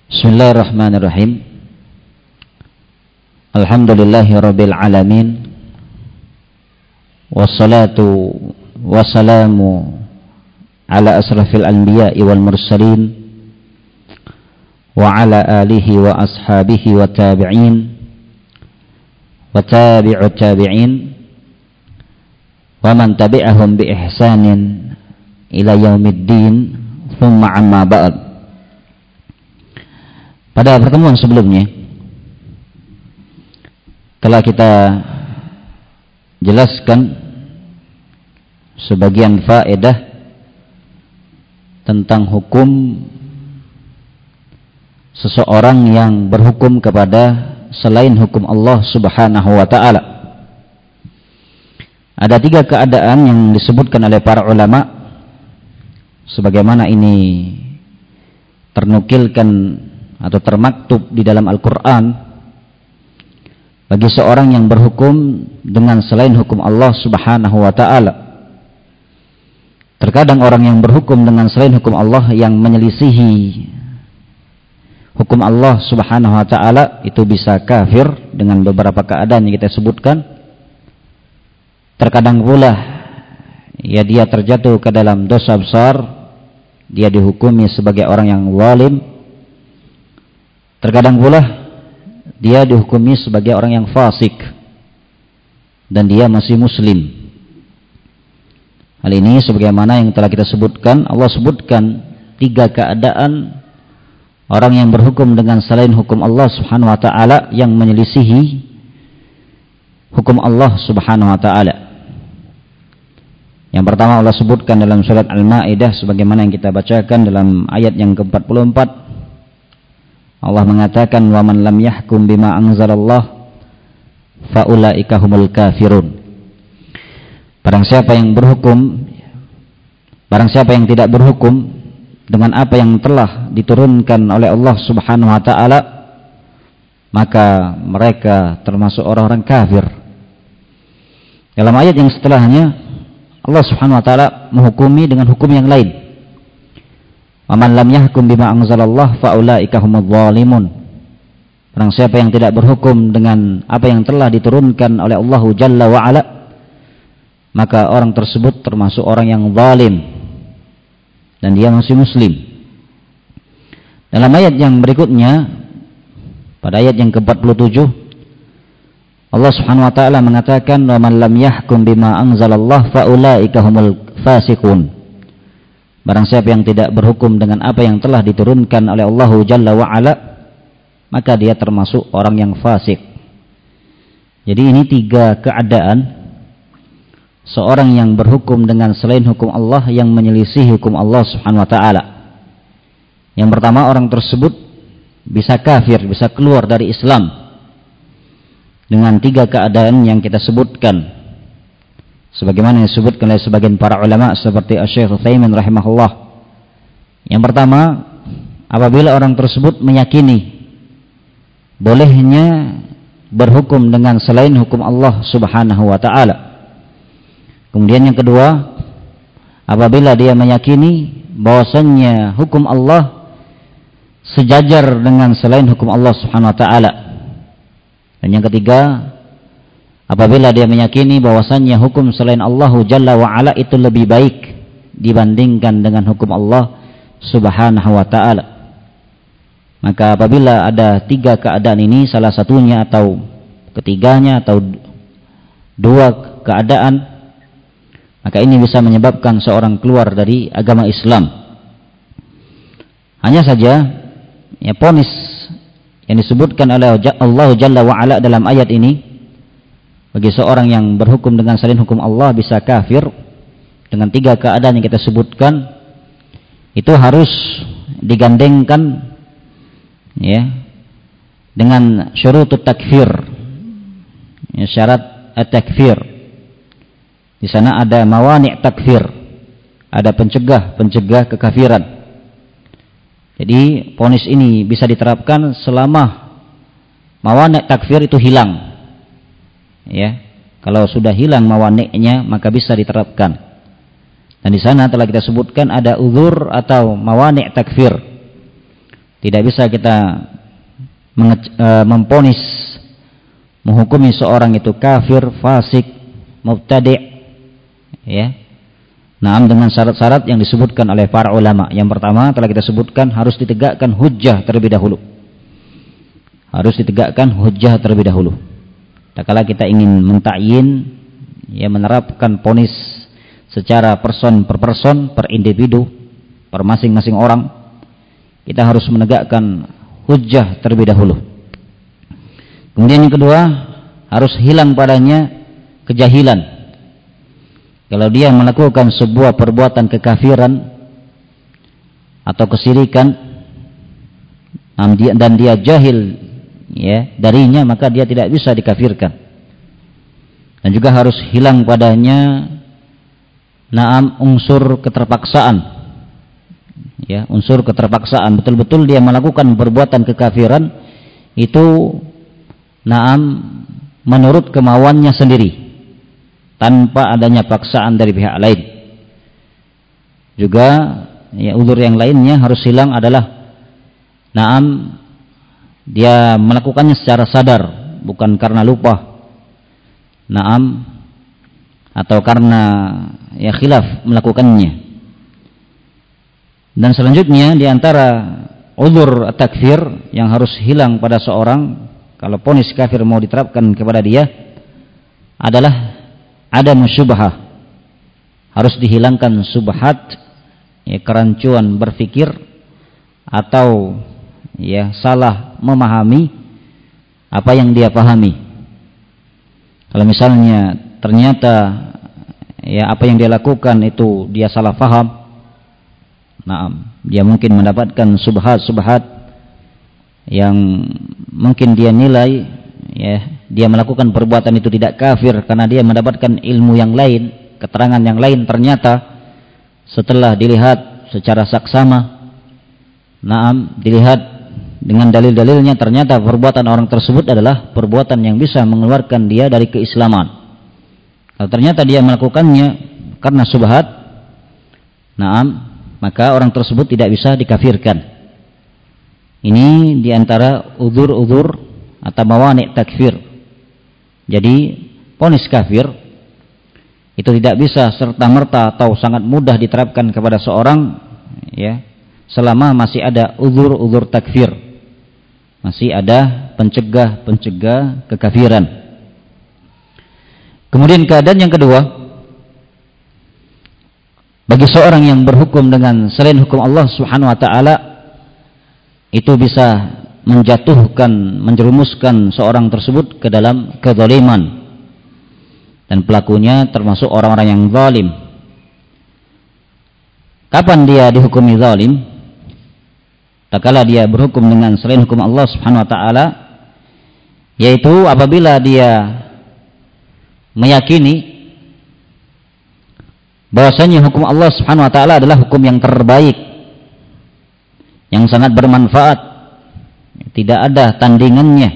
Bismillahirrahmanirrahim. Alhamdulillahirabbil alamin. Wassalatu wassalamu ala asrafil anbiya'i wal mursalin wa ala alihi wa ashabihi wa tabi'in wa tabi'ut tabi'in wa man tabi'ahum bi ihsanin ila yaumiddin, thumma amma ba'd. Pada pertemuan sebelumnya telah kita jelaskan sebagian faedah tentang hukum seseorang yang berhukum kepada selain hukum Allah Subhanahu wa ta'ala. Ada 3 keadaan yang disebutkan oleh para ulama sebagaimana ini ternukilkan atau termaktub di dalam Al-Quran bagi seorang yang berhukum dengan selain hukum Allah Subhanahu wa ta'ala. Terkadang orang yang berhukum dengan selain hukum Allah yang menyelisihi hukum Allah Subhanahu wa ta'ala itu bisa kafir dengan beberapa keadaan yang kita sebutkan. Terkadang pula ya dia terjatuh ke dalam dosa besar, dia dihukumi sebagai orang yang zalim. Terkadang pula dia dihukumi sebagai orang yang fasik dan dia masih muslim. Hal ini sebagaimana yang telah kita sebutkan, Allah sebutkan 3 keadaan orang yang berhukum dengan selain hukum Allah Subhanahu wa ta'ala yang menyelisihi hukum Allah Subhanahu wa ta'ala. Yang pertama Allah sebutkan dalam surat Al-Maidah sebagaimana yang kita bacakan dalam ayat yang ke-44. Allah mengatakan wa man lam yahkum bima anzalallah faulaika humul kafirun. Barang siapa yang tidak berhukum dengan apa yang telah diturunkan oleh Allah Subhanahu wa ta'ala, maka mereka termasuk orang-orang kafir. Dalam ayat yang setelahnya Allah Subhanahu wa ta'ala menghukumi dengan hukum yang lain. Wa man lam yahkum bima anzalallah faulaika humudz zalimun. Barang siapa yang tidak berhukum dengan apa yang telah diturunkan oleh Allah Jalla wa ala, maka orang tersebut termasuk orang yang zalim dan dia masih muslim. Dalam ayat yang berikutnya pada ayat yang ke-47 Allah Subhanahu wa taala mengatakan wa man lam yahkum bima anzalallah faulaika humul fasiqun. Barang siapa yang tidak berhukum dengan apa yang telah diturunkan oleh Allah Jalla wa ala, maka dia termasuk orang yang fasik. Jadi ini 3 keadaan seorang yang berhukum dengan selain hukum Allah yang menyelisih hukum Allah Subhanahu wa ta'ala. Yang pertama, orang tersebut bisa kafir, bisa keluar dari Islam dengan 3 keadaan yang kita sebutkan sebagaimana yang disebutkan oleh sebagian para ulama seperti Syekh Utsaimin rahimahullah. Yang pertama, apabila orang tersebut meyakini bolehnya berhukum dengan selain hukum Allah Subhanahu wa ta'ala. Kemudian yang kedua, apabila dia meyakini bahwasannya hukum Allah sejajar dengan selain hukum Allah Subhanahu wa ta'ala. Dan yang ketiga, apabila dia meyakini bahwasannya hukum selain Allah Jalla wa ala itu lebih baik dibandingkan dengan hukum Allah Subhanahu wa ta'ala. Maka apabila ada 3 keadaan ini, salah satunya atau ketiganya atau 2 keadaan, maka ini bisa menyebabkan seorang keluar dari agama Islam. Hanya saja ya ponis yang disebutkan oleh Allah Jalla wa ala dalam ayat ini bagi seorang yang berhukum dengan selain hukum Allah bisa kafir dengan 3 keadaan yang kita sebutkan, itu harus digandengkan ya dengan syurutut takfir, ya, syarat at-takfir. Di sana ada mawani' takfir, ada pencegah kekafiran. Jadi ponis ini bisa diterapkan selama mawani' takfir itu hilang. Ya, kalau sudah hilang mawani'nya maka bisa diterapkan. Dan di sana telah kita sebutkan ada uzur atau mawani' takfir. Tidak bisa kita memponis, menghukumi seorang itu kafir, fasik, mubtadi', ya. Naam, dengan syarat-syarat yang disebutkan oleh para ulama. Yang pertama telah kita sebutkan, harus ditegakkan hujjah terlebih dahulu. Harus ditegakkan hujjah terlebih dahulu. Tatkala kita ingin mentakyin, ya, menerapkan ponis secara person per person, per individu, per masing-masing orang, kita harus menegakkan hujjah terlebih dahulu. Kemudian yang kedua, harus hilang padanya kejahilan. Kalau dia melakukan sebuah perbuatan kekafiran atau kesyirikan dan dia jahil, ya, darinya, maka dia tidak bisa dikafirkan. Dan juga harus hilang padanya unsur keterpaksaan, ya, unsur keterpaksaan. Betul-betul dia melakukan perbuatan kekafiran itu menurut kemauannya sendiri, tanpa adanya paksaan dari pihak lain. Juga, ya, uzur yang lainnya harus hilang adalah dia melakukannya secara sadar, bukan karena lupa, atau karena, ya, khilaf melakukannya. Dan selanjutnya di antara uzur takfir yang harus hilang pada seorang kalau vonis kafir mau diterapkan kepada dia adalah ada syubhah. Harus dihilangkan subhat, ya, kerancuan berpikir atau, ya, salah memahami apa yang dia pahami. Kalau misalnya ternyata, ya, apa yang dia lakukan itu dia salah paham, dia mungkin mendapatkan subhat-subhat yang mungkin dia nilai, ya, dia melakukan perbuatan itu tidak kafir karena dia mendapatkan ilmu yang lain, keterangan yang lain. Ternyata setelah dilihat secara saksama, dilihat dengan dalil-dalilnya, ternyata perbuatan orang tersebut adalah perbuatan yang bisa mengeluarkan dia dari keislaman. Kalau ternyata dia melakukannya karena subhat, maka orang tersebut tidak bisa dikafirkan. Ini diantara uzur-uzur atau mawani' takfir. Jadi vonis kafir itu tidak bisa serta-merta atau sangat mudah diterapkan kepada seorang, ya, selama masih ada uzur-uzur takfir, masih ada pencegah kekafiran. Kemudian keadaan yang kedua, bagi seorang yang berhukum dengan selain hukum Allah Subhanahu wa taala, itu bisa menjatuhkan, menjerumuskan seorang tersebut ke dalam kezaliman, dan pelakunya termasuk orang-orang yang zalim. Kapan dia dihukumi zalim? Tatkala dia berhukum dengan selain hukum Allah Subhanahu wa taala, yaitu apabila dia meyakini bahwasanya hukum Allah Subhanahu wa taala adalah hukum yang terbaik, yang sangat bermanfaat, tidak ada tandingannya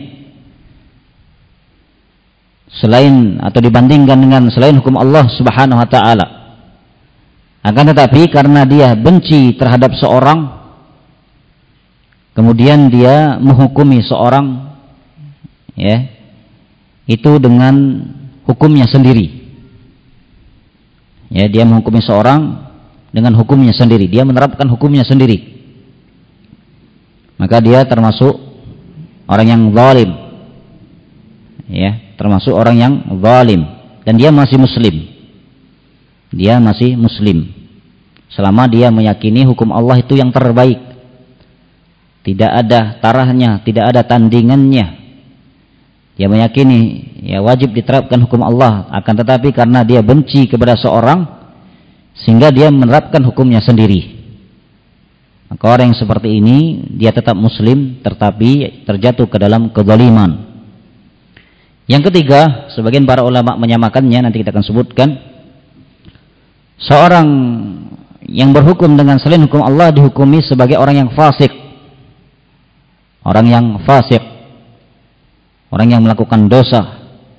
selain atau dibandingkan dengan selain hukum Allah Subhanahu wa taala. Akan tetapi karena dia benci terhadap seorang, kemudian dia menghukumi seorang, ya, itu dengan hukumnya sendiri. Ya, dia menghukumi seorang dengan hukumnya sendiri, dia menerapkan hukumnya sendiri. Maka dia termasuk orang yang zalim, ya, termasuk orang yang zalim, dan dia masih muslim. Dia masih muslim selama dia meyakini hukum Allah itu yang terbaik, tidak ada tarahnya, tidak ada tandingannya. Dia meyakini, ya, wajib diterapkan hukum Allah, akan tetapi karena dia benci kepada seorang sehingga dia menerapkan hukumnya sendiri. Maka orang yang seperti ini dia tetap muslim tetapi terjatuh ke dalam kezaliman. Yang ketiga, sebagian para ulama menyamakannya, nanti kita akan sebutkan. Seorang yang berhukum dengan selain hukum Allah dihukumi sebagai orang yang fasik. Orang yang fasik, orang yang melakukan dosa.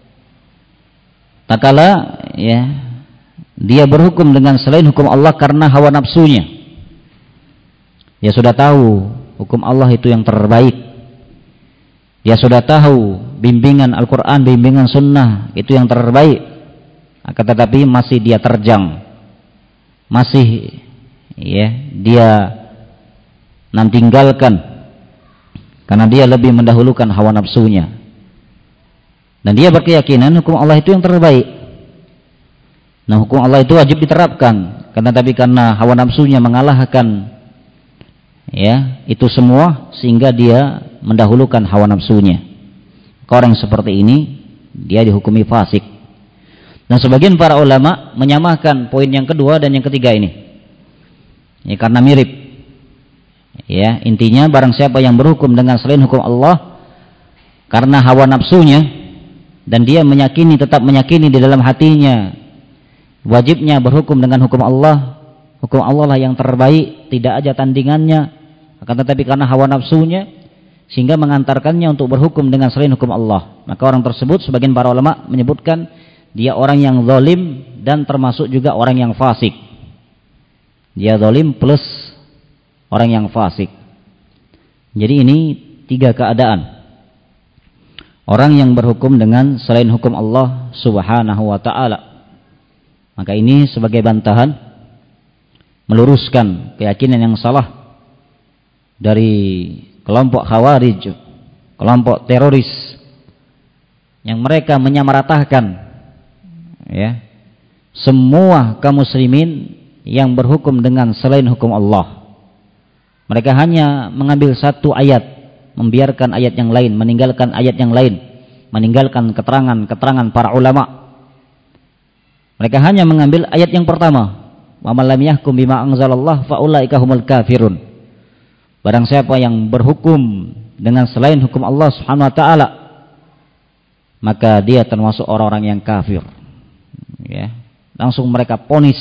Tatkala, ya, dia berhukum dengan selain hukum Allah karena hawa nafsunya. Dia sudah tahu hukum Allah itu yang terbaik. Dia sudah tahu bimbingan Al-Quran, bimbingan Sunnah itu yang terbaik. Akan tetapi masih dia terjang, masih dia tinggalkan karena dia lebih mendahulukan hawa nafsunya. Dan dia berkeyakinan hukum Allah itu yang terbaik. Nah, hukum Allah itu wajib diterapkan. Karena hawa nafsunya mengalahkan itu semua, sehingga dia mendahulukan hawa nafsunya. Orang yang seperti ini dia dihukumi fasik. Dan sebagian para ulama menyamakan poin yang kedua dan yang ketiga ini. Karena mirip. Intinya barang siapa yang berhukum dengan selain hukum Allah karena hawa nafsunya, dan dia tetap meyakini di dalam hatinya wajibnya berhukum dengan hukum Allah lah yang terbaik, tidak ada tandingannya, akan tetapi karena hawa nafsunya sehingga mengantarkannya untuk berhukum dengan selain hukum Allah, maka orang tersebut sebagian para ulama menyebutkan dia orang yang zalim dan termasuk juga orang yang fasik. Dia zalim plus orang yang fasik. Jadi ini 3 keadaan orang yang berhukum dengan selain hukum Allah Subhanahu wa ta'ala. Maka ini sebagai bantahan meluruskan keyakinan yang salah dari kelompok Khawarij, kelompok teroris yang mereka menyamaratakan semua kaum muslimin yang berhukum dengan selain hukum Allah. Mereka hanya mengambil satu ayat, membiarkan ayat yang lain, meninggalkan ayat yang lain, meninggalkan keterangan para ulama. Mereka hanya mengambil ayat yang pertama, wa man lam yahkum bima anzalallah fa ulaika humul kafirun. Barang siapa yang berhukum dengan selain hukum Allah Subhanahu wa taala, maka dia termasuk orang-orang yang kafir. Langsung mereka ponis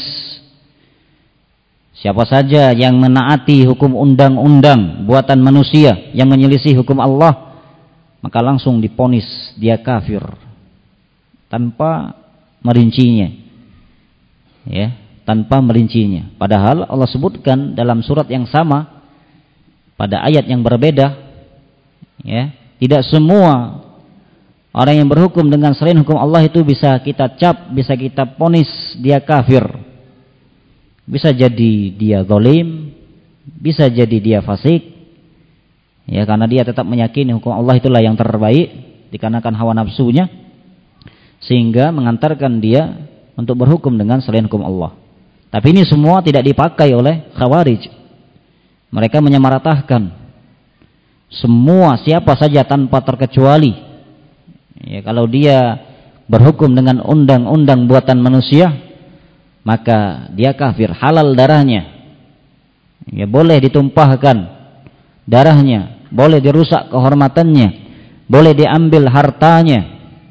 siapa saja yang menaati hukum undang-undang buatan manusia yang menyelisih hukum Allah, maka langsung diponis dia kafir tanpa merincinya. Tanpa merincinya. Padahal Allah sebutkan dalam surat yang sama pada ayat yang berbeda, tidak semua orang yang berhukum dengan selain hukum Allah itu bisa kita cap, bisa kita ponis dia kafir. Bisa jadi dia zalim, bisa jadi dia fasik, karena dia tetap meyakini hukum Allah itulah yang terbaik dikarenakan hawa nafsunya, sehingga mengantarkan dia untuk berhukum dengan selain hukum Allah. Tapi ini semua tidak dipakai oleh Khawarij. Mereka menyamaratakan semua siapa saja tanpa terkecuali. Kalau dia berhukum dengan undang-undang buatan manusia, maka dia kafir, halal darahnya. Boleh ditumpahkan darahnya, boleh dirusak kehormatannya, boleh diambil hartanya.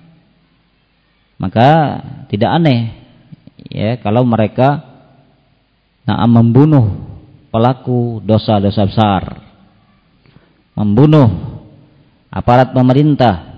Maka tidak aneh kalau mereka membunuh pelaku dosa-dosa besar, membunuh aparat pemerintah.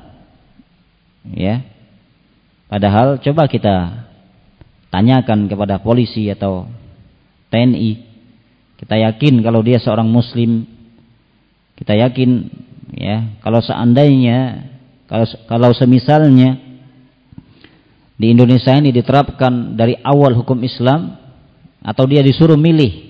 Padahal coba kita tanyakan kepada polisi atau TNI, kita yakin kalau dia seorang muslim, kita yakin kalau seandainya kalau semisalnya di Indonesia ini diterapkan dari awal hukum Islam, atau dia disuruh milih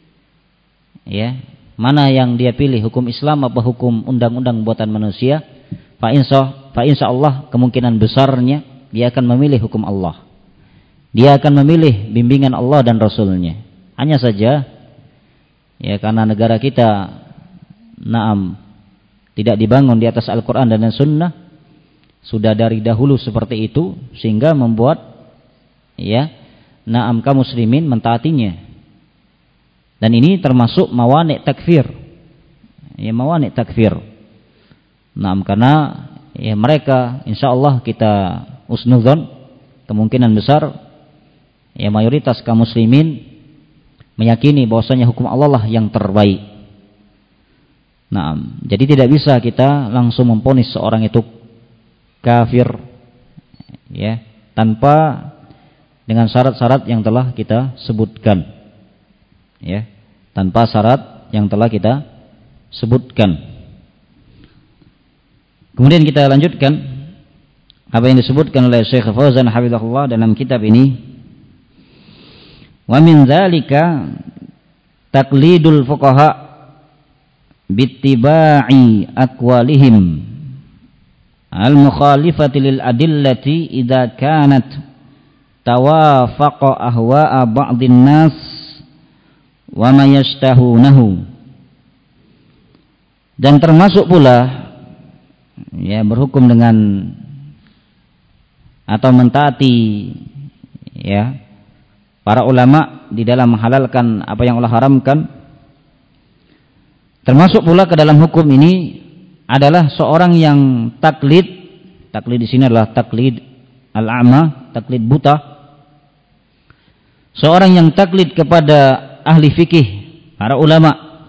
mana yang dia pilih, hukum Islam apa hukum undang-undang buatan manusia, fa insya Allah kemungkinan besarnya dia akan memilih hukum Allah. Dia akan memilih bimbingan Allah dan Rasulnya. Hanya saja karena negara kita tidak dibangun di atas Al-Quran dan Sunnah, sudah dari dahulu seperti itu, sehingga membuat kaum muslimin mentaatinya. Dan ini termasuk mawani' takfir. Mawani' takfir. Karena mereka insyaallah kita husnudzon, kemungkinan besar mayoritas kaum muslimin meyakini bahwasanya hukum Allah lah yang terbaik. Jadi tidak bisa kita langsung memponis seorang itu kafir tanpa dengan syarat-syarat yang telah kita sebutkan, tanpa syarat yang telah kita sebutkan. Kemudian kita lanjutkan apa yang disebutkan oleh Syekh Fauzan hafizahullah dalam kitab ini. Wa min dzalika taqlidul fuqaha bittiba'i aqwalihim al-mukhalifati lil adillati idza kanat tawafaqa ahwa'a ba'dhin nas wa ma yashtahunahu. Dan termasuk pula ya berhukum dengan atau mentaati ya para ulama di dalam menghalalkan apa yang Allah haramkan. Termasuk pula ke dalam hukum ini adalah seorang yang taklid di sini adalah taklid al-a'ma, taklid buta. Seorang yang taklid kepada ahli fikih, para ulama,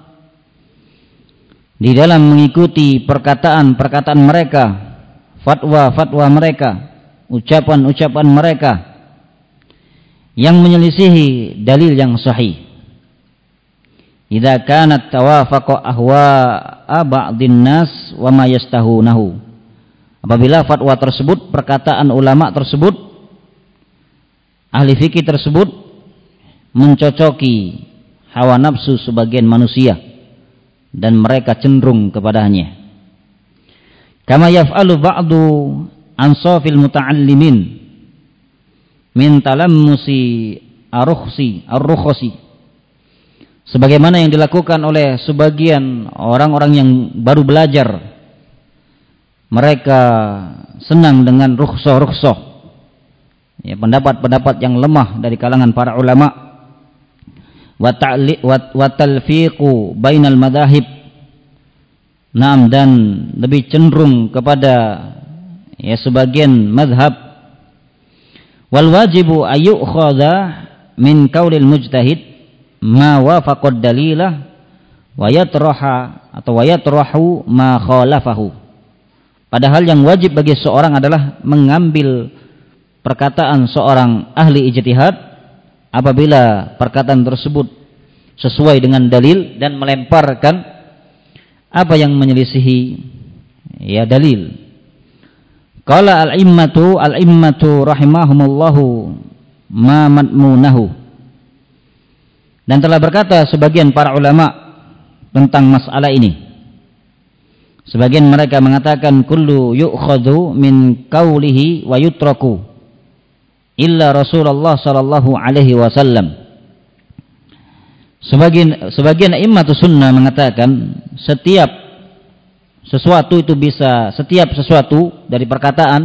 di dalam mengikuti perkataan-perkataan mereka, fatwa-fatwa mereka, ucapan-ucapan mereka yang menyelisihi dalil yang sahih. Idza kanat tawafaqa ahwa'a ba'dhin nas wa ma yastahunahu. Apabila fatwa tersebut, perkataan ulama tersebut, ahli fikih tersebut mencocoki hawa nafsu sebagian manusia dan mereka cenderung kepadanya. Kama yaf'alu ba'du ansafil muta'allimin min talammusi ar-rukhsi, sebagaimana yang dilakukan oleh sebagian orang-orang yang baru belajar. Mereka senang dengan rukhsah ya, pendapat-pendapat yang lemah dari kalangan para ulama. Wa talfiqu bainal madahib. Naam, dan lebih cenderung kepada ya sebagian mazhab. Wal wajibu ayyukhadha min qaulil mujtahid ma wafaqad dalilah wa yatrahu ma khalafahu. Padahal yang wajib bagi seorang adalah mengambil perkataan seorang ahli ijtihad apabila perkataan tersebut sesuai dengan dalil dan melemparkan apa yang menyelisihi ya dalil. Qala al-immatu rahimahumullahu ma madmunahu. Dan telah berkata sebagian para ulama tentang masalah ini. Sebagian mereka mengatakan kullu yu'khadhu min qawlihi wa yutraku illa Rasulullah sallallahu alaihi wasallam. Sebagian immatus sunnah mengatakan setiap sesuatu dari perkataan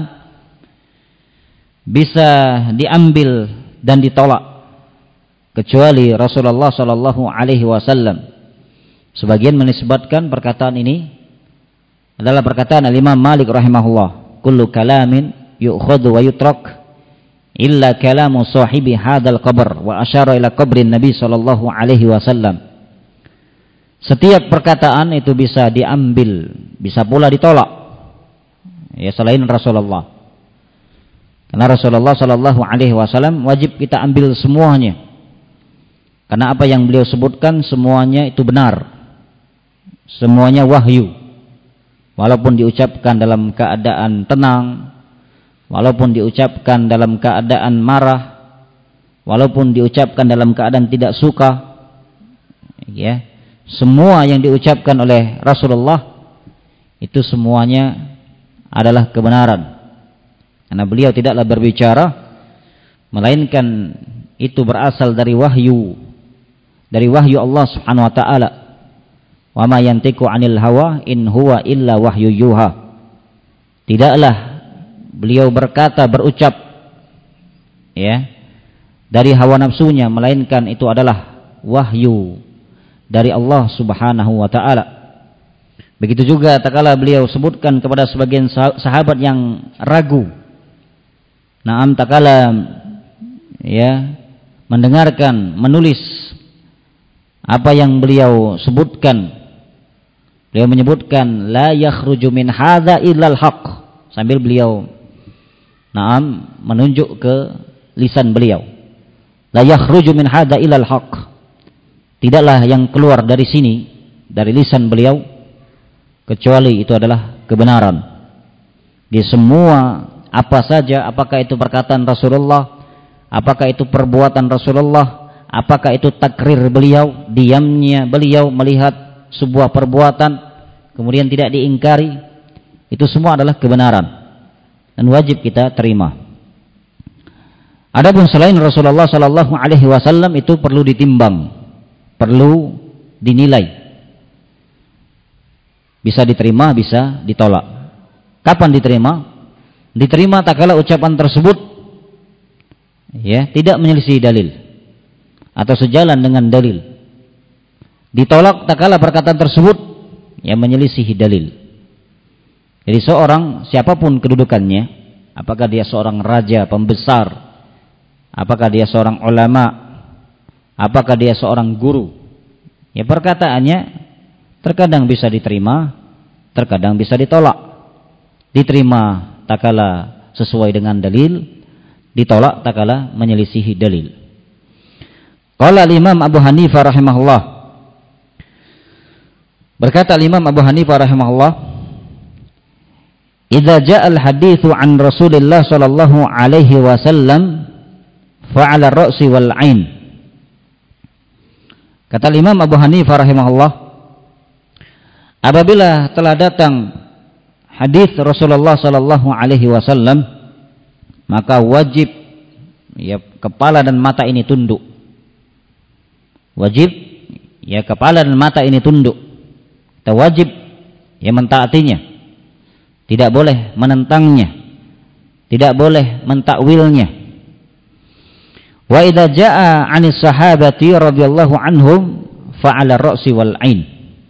bisa diambil dan ditolak kecuali Rasulullah sallallahu alaihi wasallam. Sebagian menisbatkan perkataan ini adalah perkataan Al-Imam Malik rahimahullah, kullu kalamin yu'khadhu wa yutrak illa kalamu sahibi hadzal qabr, wa asyara ila qabrin Nabi sallallahu alaihi wasallam. Setiap perkataan itu bisa diambil, bisa pula ditolak ya selain Rasulullah. Karena Rasulullah sallallahu alaihi wasallam wajib kita ambil semuanya. Karena apa yang beliau sebutkan semuanya itu benar. Semuanya wahyu. Walaupun diucapkan dalam keadaan tenang, walaupun diucapkan dalam keadaan marah, walaupun diucapkan dalam keadaan tidak suka, ya, semua yang diucapkan oleh Rasulullah itu semuanya adalah kebenaran. Karena beliau tidaklah berbicara melainkan itu berasal dari wahyu Allah Subhanahu wa taala. Wa ma yantiqu 'anil hawa in huwa illa wahyu yuha. Tidaklah beliau berucap ya dari hawa nafsunya melainkan itu adalah wahyu dari Allah Subhanahu wa taala. Begitu juga tatkala beliau sebutkan kepada sebagian sahabat yang ragu, naam tatkala ya mendengarkan, menulis apa yang beliau sebutkan, beliau menyebutkan la yakhruju min hadza illal haqq, sambil beliau naam menunjuk ke lisan beliau, la yakhruju min hadza illal haqq, tidaklah yang keluar dari sini dari lisan beliau kecuali itu adalah kebenaran. Di semua apa saja, apakah itu perkataan Rasulullah, apakah itu perbuatan Rasulullah, apakah itu takrir beliau, diamnya beliau melihat sebuah perbuatan kemudian tidak diingkari, itu semua adalah kebenaran dan wajib kita terima. Adapun selain Rasulullah sallallahu alaihi wasallam itu perlu ditimbang, perlu dinilai. Bisa diterima, bisa ditolak. Kapan diterima? Diterima tatkala ucapan tersebut ya tidak menyelisih dalil atau sejalan dengan dalil. Ditolak tatkala perkataan tersebut yang menyelisih dalil. Jadi seorang siapapun kedudukannya, apakah dia seorang raja, pembesar, apakah dia seorang ulama, apakah dia seorang guru, ya perkataannya terkadang bisa diterima, terkadang bisa ditolak. Diterima tatkala sesuai dengan dalil, ditolak tatkala menyelisihi dalil. Qala al-Imam Abu Hanifah rahimahullah, berkata al-Imam Abu Hanifah rahimahullah, idza jaa al-haditsu an Rasulillah sallallahu alaihi wasallam fa'ala ar-ra'si wal 'ain. Kata Imam Abu Hanifah rahimahullah, apabila telah datang hadis Rasulullah sallallahu alaihi wasallam, maka wajib ya kepala dan mata ini tunduk. Wajib ya kepala dan mata ini tunduk. Kita wajib ya mentaatinya. Tidak boleh menentangnya. Tidak boleh mentakwilnya. Wa idza jaa 'anis sahabati radhiyallahu anhum fa'ala ar-ra'si wal 'ain.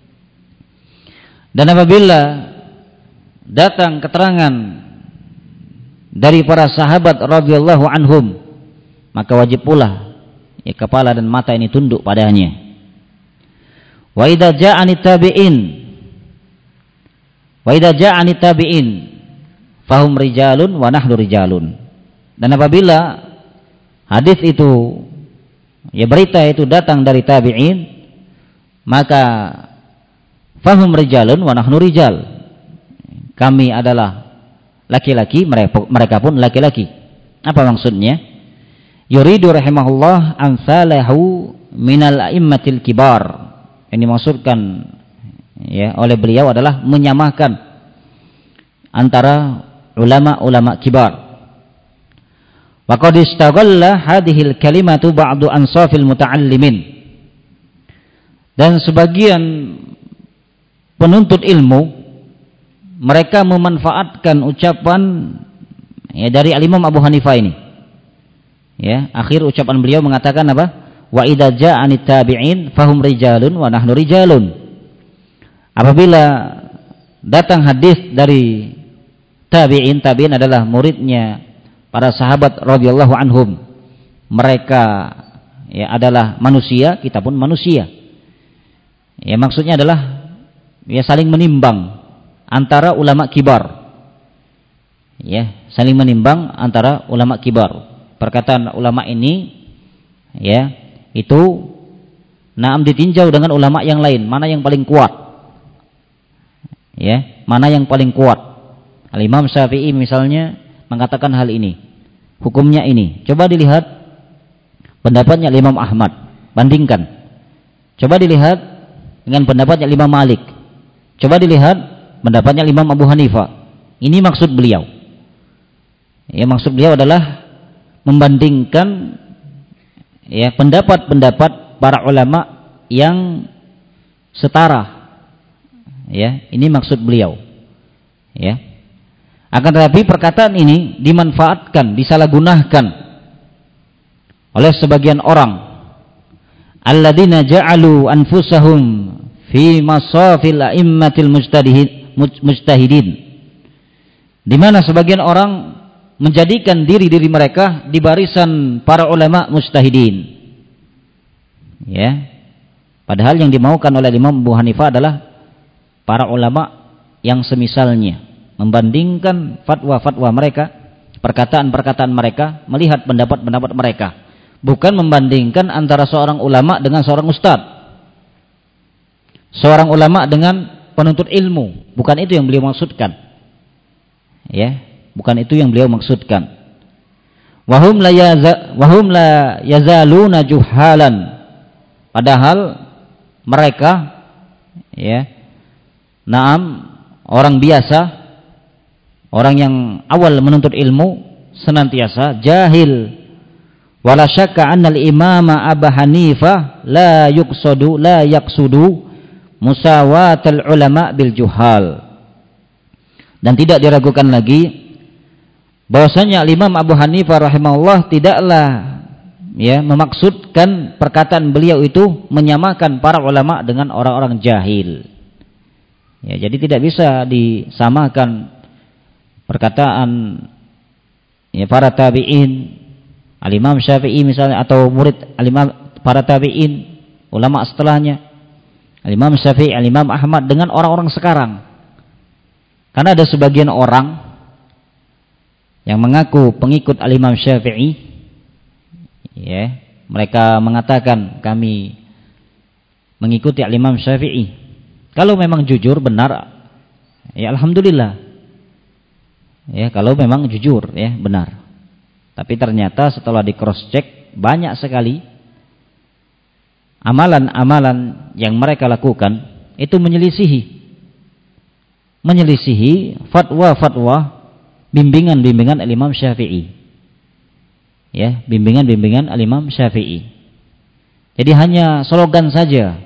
Dan apabila datang keterangan dari para sahabat radhiyallahu anhum, maka wajib pula ya kepala dan mata ini tunduk padanya. Wa idza ja'ani tabi'in, wa idza ja'ani tabi'in fahum rijalun wa nahnu rijalun. Dan apabila hadis itu ya berita itu datang dari tabi'in, maka fahum rijalun wa nahnu rijal. Kami adalah laki-laki, mereka pun laki-laki. Apa maksudnya? Yuridu rahimahullah amsalahu minal a'immatil kibar. Yang dimaksudkan ya oleh beliau adalah menyamakan antara ulama-ulama kibar. Wa qad istaghalla hadhil kalimatu ba'du ansafil muta'allimin. Dan sebagian penuntut ilmu mereka memanfaatkan ucapan ya dari Al-Imam Abu Hanifah ini. Ya, akhir ucapan beliau mengatakan apa? Wa idza ja'ani tabi'in fahum rijalun wa nahnu rijalun. Apabila datang hadis dari tabi'in, tabi'in adalah muridnya para sahabat radhiyallahu anhum. Mereka ya adalah manusia, kita pun manusia. Ya maksudnya adalah ya saling menimbang antara ulama kibar, ya saling menimbang antara ulama kibar. Perkataan ulama ini, ya itu, naam ditinjau dengan ulama yang lain, mana yang paling kuat, ya mana yang paling kuat. Al-Imam Syafi'i misalnya mengatakan hal ini, hukumnya ini. Coba dilihat pendapatnya Imam Ahmad, bandingkan. Coba dilihat dengan pendapatnya Imam Malik. Coba dilihat pendapatnya Imam Abu Hanifah. Ini maksud beliau. Ya maksud beliau adalah membandingkan ya pendapat-pendapat para ulama yang setara. Ya, ini maksud beliau. Ya. Akan tetapi perkataan ini dimanfaatkan, disalahgunakan oleh sebagian orang. Alladzina ja'alu anfusahum fi masafil a'immatil mujtahidin, di mana sebagian orang menjadikan diri-diri mereka di barisan para ulama mujtahidin. Ya. Padahal yang dimaukan oleh Imam Abu Hanifah adalah para ulama yang semisalnya, membandingkan fatwa-fatwa mereka, perkataan-perkataan mereka, melihat pendapat-pendapat mereka, bukan membandingkan antara seorang ulama dengan seorang ustadz. seorang ulama dengan penuntut ilmu, bukan itu yang beliau maksudkan. Ya, bukan itu yang beliau maksudkan. Wahum la yazaluna juhalan. Padahal mereka, ya, naam, orang biasa, orang yang awal menuntut ilmu senantiasa jahil. Wala syakka anna al-imama Abu Hanifah la yaqsudu musawatal ulama bil juhal. Dan tidak diragukan lagi bahwasanya Imam Abu Hanifah rahimahullah tidaklah, ya, memaksudkan perkataan beliau itu menyamakan para ulama dengan orang-orang jahil. Ya, jadi tidak bisa disamakan perkataan, ya, para tabi'in, Al-Imam Syafi'i misalnya, atau murid al-Imam para tabi'in, ulama setelahnya, Al-Imam Syafi'i, Al-Imam Ahmad, dengan orang-orang sekarang. Karena ada sebagian orang yang mengaku pengikut Al-Imam Syafi'i, ya, mereka mengatakan kami mengikuti Al-Imam Syafi'i. Kalau memang jujur benar, ya alhamdulillah. Ya, kalau memang jujur, ya, benar. Tapi ternyata setelah di cross check banyak sekali amalan-amalan yang mereka lakukan itu menyelisihi fatwa-fatwa, bimbingan-bimbingan Al-Imam Syafi'i. Ya, bimbingan-bimbingan Al-Imam Syafi'i. Jadi hanya slogan saja.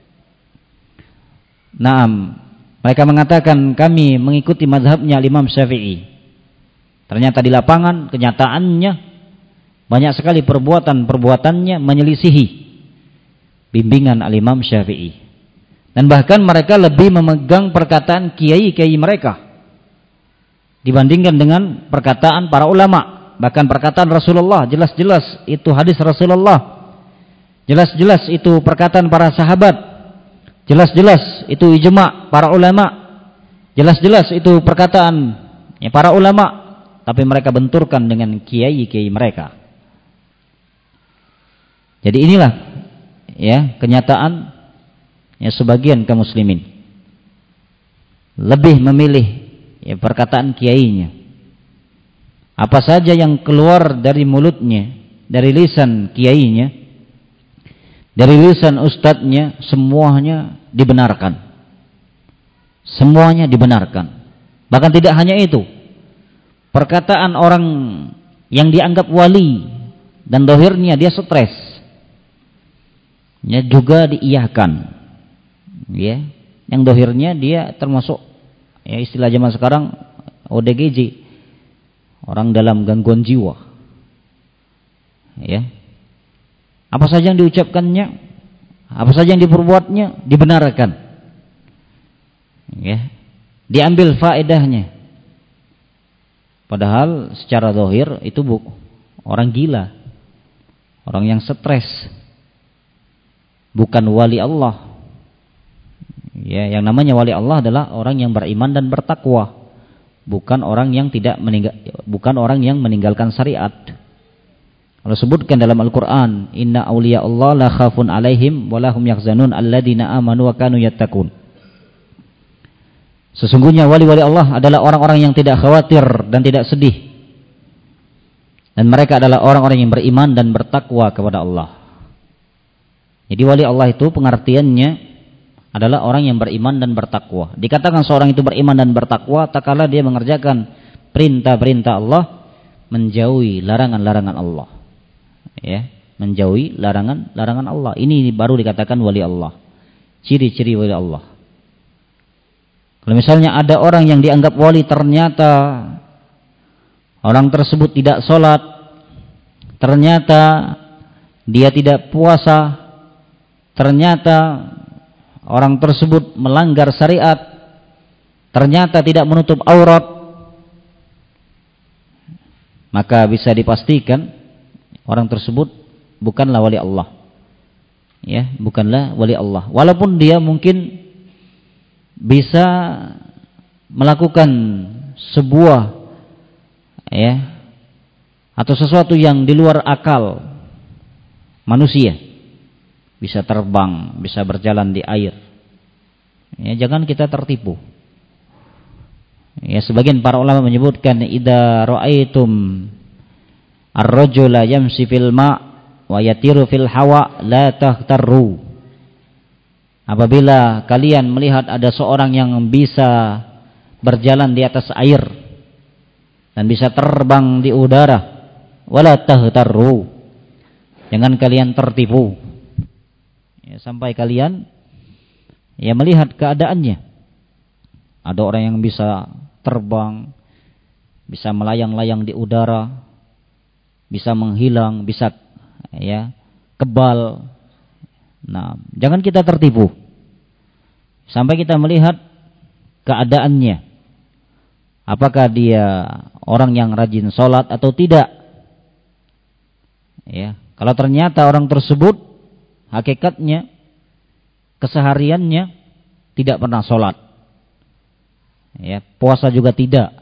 Naam, mereka mengatakan kami mengikuti mazhabnya Al-Imam Syafi'i. Ternyata di lapangan kenyataannya banyak sekali perbuatannya menyelisihi bimbingan Al-Imam Syafi'i. Dan bahkan mereka lebih memegang perkataan kiai-kiai mereka dibandingkan dengan perkataan para ulama. Bahkan perkataan Rasulullah, jelas-jelas itu hadis Rasulullah, jelas-jelas itu perkataan para sahabat, jelas-jelas itu ijma' para ulama, jelas-jelas itu perkataan, ya, para ulama. Tapi mereka benturkan dengan kiai-kiai mereka. Jadi inilah, ya, kenyataan, ya, sebagian kaum muslimin lebih memilih, ya, perkataan kiainya. Apa saja yang keluar dari mulutnya, dari lisan kiainya, dari lisan ustadznya, semuanya dibenarkan. Semuanya dibenarkan. Bahkan tidak hanya itu, perkataan orang yang dianggap wali dan dohirnya dia stres, ya, juga diiyakan, ya, yang dohirnya dia termasuk, ya, istilah zaman sekarang ODGJ, orang dalam gangguan jiwa, ya, apa saja yang diucapkannya, apa saja yang diperbuatnya dibenarkan, ya, diambil faedahnya. Padahal secara zahir itu orang gila, orang yang stres, bukan wali Allah. Ya, yang namanya wali Allah adalah orang yang beriman dan bertakwa, bukan orang yang meninggalkan syariat. Allah sebutkan dalam Al-Qur'an, inna awliya Allah la khafun alaihim wa lahum yahzanun alladzina amanu wa kanu yattaqun. Sesungguhnya wali-wali Allah adalah orang-orang yang tidak khawatir dan tidak sedih, dan mereka adalah orang-orang yang beriman dan bertakwa kepada Allah. Jadi wali Allah itu pengertiannya adalah orang yang beriman dan bertakwa. Dikatakan seorang itu beriman dan bertakwa tatkala dia mengerjakan perintah-perintah Allah, menjauhi larangan-larangan Allah. Ya, menjauhi larangan-larangan Allah. Ini baru dikatakan wali Allah. Ciri-ciri wali Allah. Kalau misalnya ada orang yang dianggap wali, ternyata orang tersebut tidak sholat, ternyata dia tidak puasa, ternyata orang tersebut melanggar syariat, ternyata tidak menutup aurat, maka bisa dipastikan orang tersebut bukanlah wali Allah. Ya, bukanlah wali Allah. Walaupun dia mungkin bisa melakukan sebuah, ya, atau sesuatu yang di luar akal manusia, bisa terbang, bisa berjalan di air, Ya, jangan kita tertipu. Ya, sebagian para ulama menyebutkan idza ra'aitum ar-rajula yamshi fil ma' wa yatiru fil hawa la tahtarru. Apabila kalian melihat ada seorang yang bisa berjalan di atas air dan bisa terbang di udara, wala tahtarru. Jangan kalian tertipu. Ya, sampai kalian ya melihat keadaannya. Ada orang yang bisa terbang, bisa melayang-layang di udara, bisa menghilang, bisa ya kebal. Nah, jangan kita tertipu sampai kita melihat keadaannya. Apakah dia orang yang rajin sholat atau tidak? Ya, kalau ternyata orang tersebut hakikatnya kesehariannya tidak pernah sholat, ya, puasa juga tidak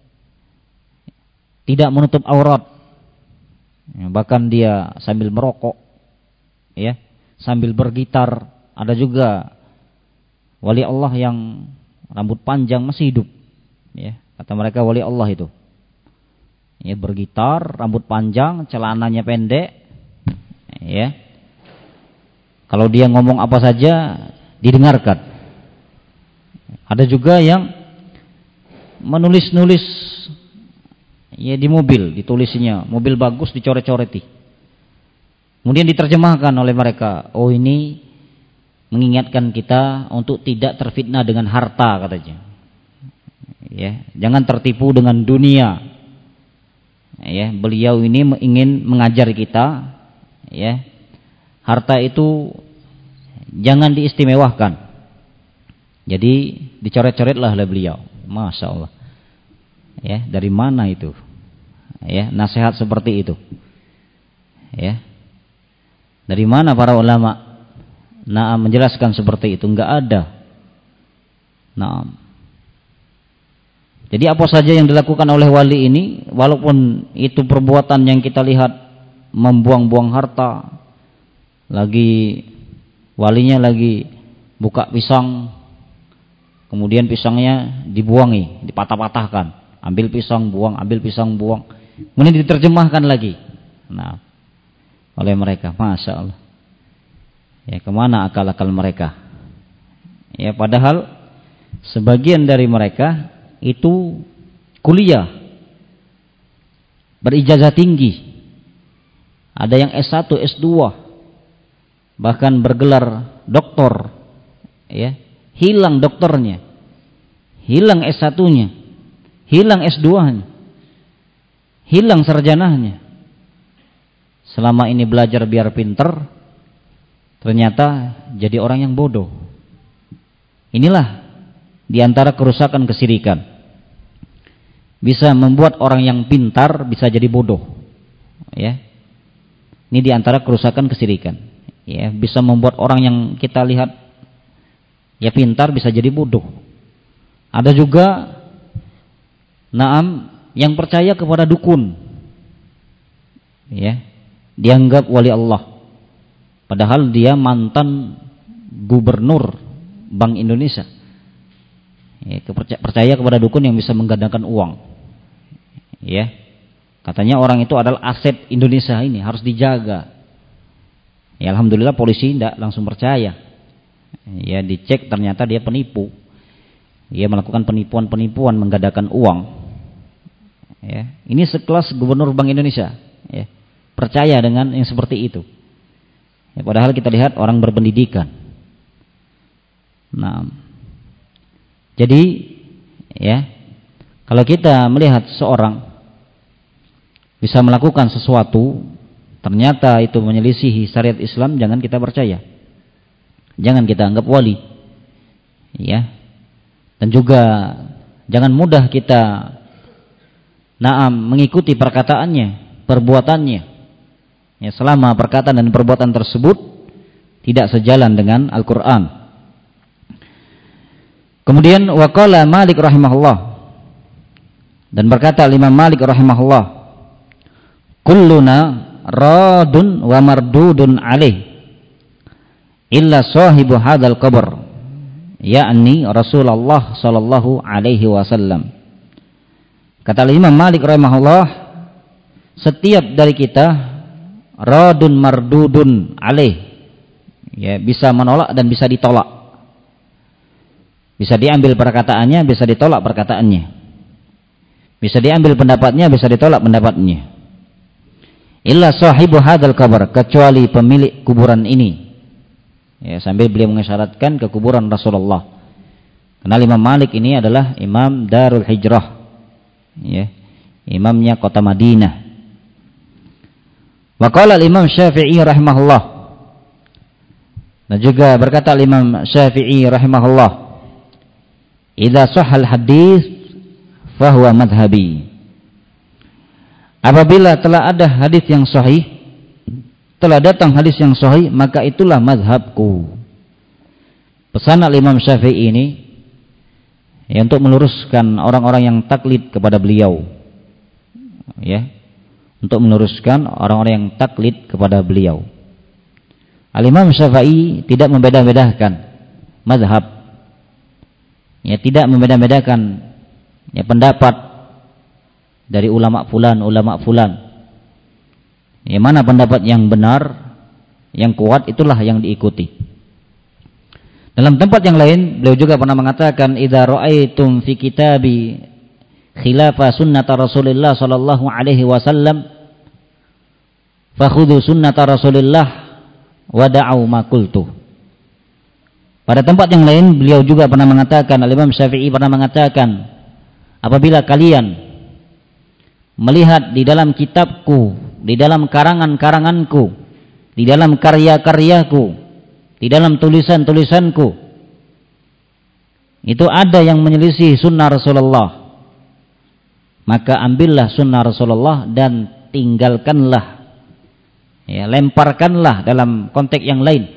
menutup aurat, ya, bahkan dia sambil merokok, ya, sambil bergitar. Ada juga wali Allah yang rambut panjang masih hidup, ya, kata mereka wali Allah itu, ya, bergitar, rambut panjang, celananya pendek, ya. Kalau dia ngomong apa saja didengarkan. Ada juga yang menulis-nulis ya di mobil, ditulisnya mobil bagus dicoret-coreti. Kemudian diterjemahkan oleh mereka, oh ini mengingatkan kita untuk tidak terfitnah dengan harta katanya. Ya, jangan tertipu dengan dunia. Ya, beliau ini ingin mengajar kita, ya, harta itu jangan diistimewakan. Jadi dicoret-coretlah oleh beliau. Masya Allah. Ya, dari mana itu? Ya, nasihat seperti itu. Ya, dari mana para ulama menjelaskan seperti itu? Enggak ada. Jadi apa saja yang dilakukan oleh wali ini, walaupun itu perbuatan yang kita lihat membuang-buang harta, lagi walinya lagi buka pisang, kemudian pisangnya dibuangi, dipatah-patahkan, ambil pisang buang, kemudian diterjemahkan lagi. Nah, oleh mereka, masya Allah. Ya, kemana akal-akal mereka? Ya, padahal sebagian dari mereka itu kuliah, berijazah tinggi, ada yang S1, S2, bahkan bergelar doktor, ya, hilang doktornya, hilang S1-nya, hilang S2-nya, hilang sarjananya. Selama ini belajar biar pinter, ternyata jadi orang yang bodoh. Inilah diantara kerusakan kesyirikan. Bisa membuat orang yang pintar bisa jadi bodoh. Ya, ini diantara kerusakan kesyirikan. Ya, bisa membuat orang yang kita lihat ya pintar bisa jadi bodoh. Ada juga yang percaya kepada dukun. Ya, dianggap wali Allah. Padahal dia mantan gubernur Bank Indonesia. Ya, percaya kepada dukun yang bisa menggandakan uang. Ya, katanya orang itu adalah aset Indonesia ini, harus dijaga. Ya, alhamdulillah polisi tidak langsung percaya. Ya, dicek ternyata dia penipu. Dia melakukan penipuan menggandakan uang. Ya, ini sekelas gubernur Bank Indonesia. Ya, percaya dengan yang seperti itu. Ya, padahal kita lihat orang berpendidikan. Nah, jadi ya, kalau kita melihat seorang bisa melakukan sesuatu ternyata itu menyelisihi syariat Islam, jangan kita percaya. Jangan kita anggap wali. Ya. Dan juga jangan mudah kita mengikuti perkataannya, perbuatannya. Ya, selama perkataan dan perbuatan tersebut tidak sejalan dengan Al-Qur'an. Kemudian waqala Malik rahimahullah, dan berkata Imam Malik rahimahullah, kulluna radun wa mardudun alaih illa sahibu hadzal qabr. yakni Rasulullah sallallahu alaihi wasallam. Kata Imam Malik rahimahullah, setiap dari kita radun mardudun alaih, ya, bisa menolak dan bisa ditolak. Bisa diambil perkataannya, bisa ditolak perkataannya. Bisa diambil pendapatnya, bisa ditolak pendapatnya. Illa sahibu hadzal qabr, kecuali pemilik kuburan ini. Ya, sambil beliau mengisyaratkan ke kuburan Rasulullah. Karena Imam Malik ini adalah imam Darul Hijrah. Ya, imamnya kota Madinah. Wa qala al-Imam Syafi'i rahimahullah. Dan juga berkata Imam Syafi'i rahimahullah, "Idza sahhal hadis fa huwa madhhabi." Apabila telah ada hadis yang sahih, telah datang hadis yang sahih, maka itulah mazhabku. Pesan Imam Syafi'i ini ya, untuk meluruskan orang-orang yang taklid kepada beliau. Ya, untuk meluruskan orang-orang yang taklid kepada beliau. Al-Imam Syafi'i tidak membeda-bedakan mazhab. Ya, tidak membeda-bedakan ya pendapat dari ulama fulan. Yang mana pendapat yang benar, yang kuat, itulah yang diikuti. Dalam tempat yang lain beliau juga pernah mengatakan, idza ra'aitum fi kitabi khilafa sunnata Rasulillah sallallahu alaihi wasallam fakhudhu sunnata Rasulillah wa da'u ma qultu. Pada tempat yang lain beliau juga pernah mengatakan, Al-Imam Syafi'i pernah mengatakan, apabila kalian melihat di dalam kitabku, di dalam karangan-karanganku, di dalam karya-karyaku, di dalam tulisan-tulisanku, itu ada yang menyelisih sunnah Rasulullah, maka ambillah sunnah Rasulullah dan tinggalkanlah, ya, lemparkanlah dalam konteks yang lain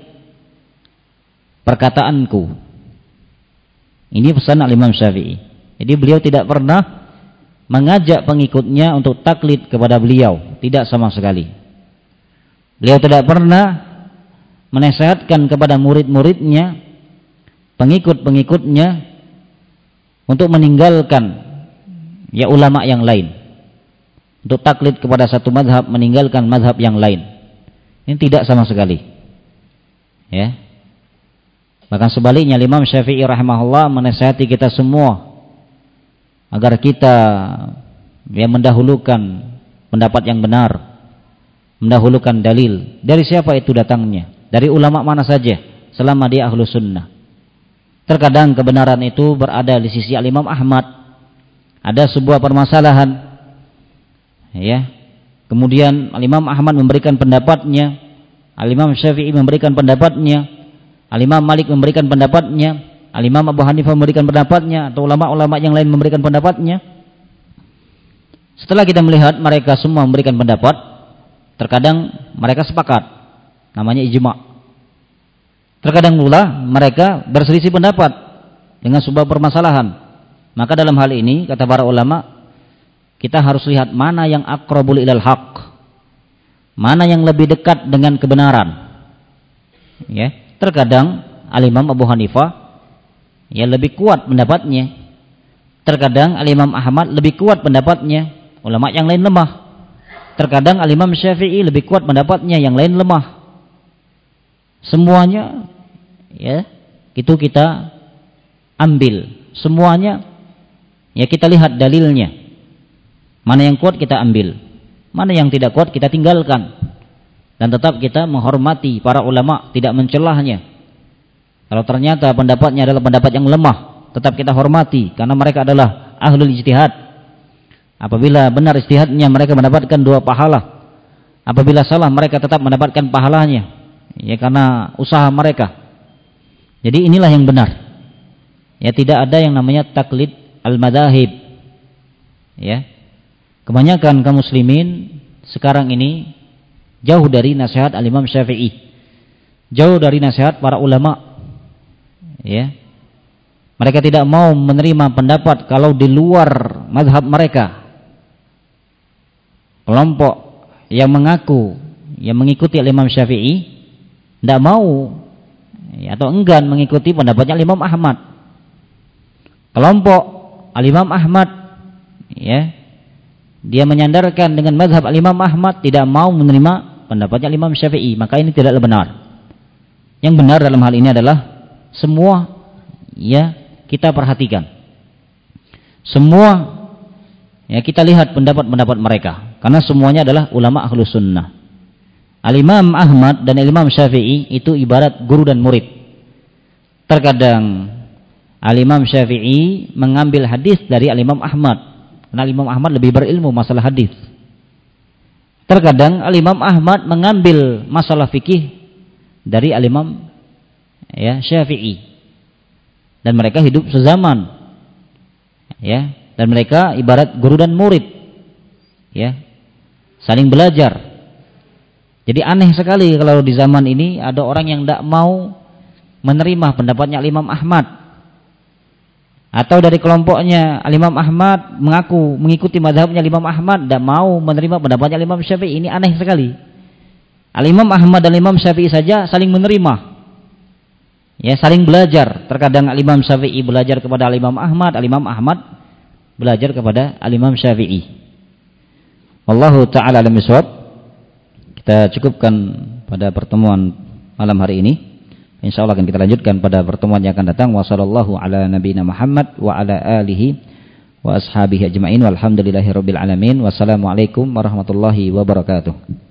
perkataanku. Ini pesan Imam Syafi'i. Jadi beliau tidak pernah mengajak pengikutnya untuk taklid kepada beliau, tidak sama sekali. Beliau tidak pernah menasihatkan kepada murid-muridnya, pengikut-pengikutnya, untuk meninggalkan ya ulama yang lain, untuk taklid kepada satu mazhab, meninggalkan mazhab yang lain. Ini tidak sama sekali. Ya. Bahkan sebaliknya, Imam Syafi'i rahimahullah menasihati kita semua agar kita ya mendahulukan pendapat yang benar, mendahulukan dalil. Dari siapa itu datangnya? Dari ulama mana saja, selama dia ahlu sunnah. Terkadang kebenaran itu berada di sisi Al-Imam Ahmad. Ada sebuah permasalahan, ya, kemudian Al-Imam Ahmad memberikan pendapatnya, Al-Imam Syafi'i memberikan pendapatnya, Al-Imam Malik memberikan pendapatnya, Al-Imam Abu Hanifah memberikan pendapatnya, atau ulama-ulama yang lain memberikan pendapatnya. Setelah kita melihat mereka semua memberikan pendapat, terkadang mereka sepakat, namanya ijma'. Terkadang pula mereka berselisih pendapat dengan sebuah permasalahan. Maka dalam hal ini, kata para ulama, kita harus lihat mana yang aqrabul ilal haq, mana yang lebih dekat dengan kebenaran. Ya, terkadang Al-Imam Abu Hanifah ya lebih kuat pendapatnya. Terkadang Al-Imam Ahmad lebih kuat pendapatnya, ulama yang lain lemah. Terkadang Al-Imam Syafi'i lebih kuat pendapatnya, yang lain lemah. Semuanya ya itu kita ambil, semuanya ya kita lihat dalilnya. Mana yang kuat kita ambil, mana yang tidak kuat kita tinggalkan. Dan tetap kita menghormati para ulama, tidak mencelahnya. Kalau ternyata pendapatnya adalah pendapat yang lemah, tetap kita hormati, karena mereka adalah ahlul ijtihad. Apabila benar ijtihadnya, mereka mendapatkan 2 pahala. Apabila salah, mereka tetap mendapatkan pahalanya, ya, karena usaha mereka. Jadi inilah yang benar. Ya, tidak ada yang namanya taklid al-madzahib. Ya. Kebanyakan kaum muslimin sekarang ini jauh dari nasihat Al-Imam Syafi'i, jauh dari nasihat para ulama. Ya, mereka tidak mau menerima pendapat kalau di luar mazhab mereka. Kelompok yang mengaku yang mengikuti Imam Syafi'i tidak mau atau enggan mengikuti pendapatnya Imam Ahmad. Kelompok Imam Ahmad, ya, dia menyandarkan dengan mazhab Imam Ahmad, tidak mau menerima pendapatnya Imam Syafi'i, maka ini tidaklah benar. Yang benar dalam hal ini adalah semua, ya, kita perhatikan. Semua, ya, kita lihat pendapat-pendapat mereka, karena semuanya adalah ulama Ahlus Sunnah. Al-Imam Ahmad dan Imam Syafi'i itu ibarat guru dan murid. Terkadang Al-Imam Syafi'i mengambil hadis dari Al-Imam Ahmad, karena Al-Imam Ahmad lebih berilmu masalah hadis. Terkadang Al-Imam Ahmad mengambil masalah fikih dari Al-Imam, ya, Syafi'i, dan mereka hidup sezaman, ya, dan mereka ibarat guru dan murid, ya, saling belajar. Jadi aneh sekali kalau di zaman ini ada orang yang tidak mau menerima pendapatnya Imam Ahmad, atau dari kelompoknya Imam Ahmad mengaku mengikuti mazhabnya Imam Ahmad, tidak mau menerima pendapatnya Imam Syafi'i. Ini aneh sekali. Imam Ahmad dan Imam Syafi'i saja saling menerima, ya, saling belajar. Terkadang Imam Syafi'i belajar kepada Imam Ahmad, Imam Ahmad belajar kepada Imam Syafi'i. Wallahu ta'ala alam bisawab. Kita cukupkan pada pertemuan malam hari ini. Insyaallah akan kita lanjutkan pada pertemuan yang akan datang. Wa sallallahu ala nabiyina Muhammad wa ala alihi wa ashabihi ajma'in walhamdulillahirabbil alamin. Wassalamualaikum warahmatullahi wabarakatuh.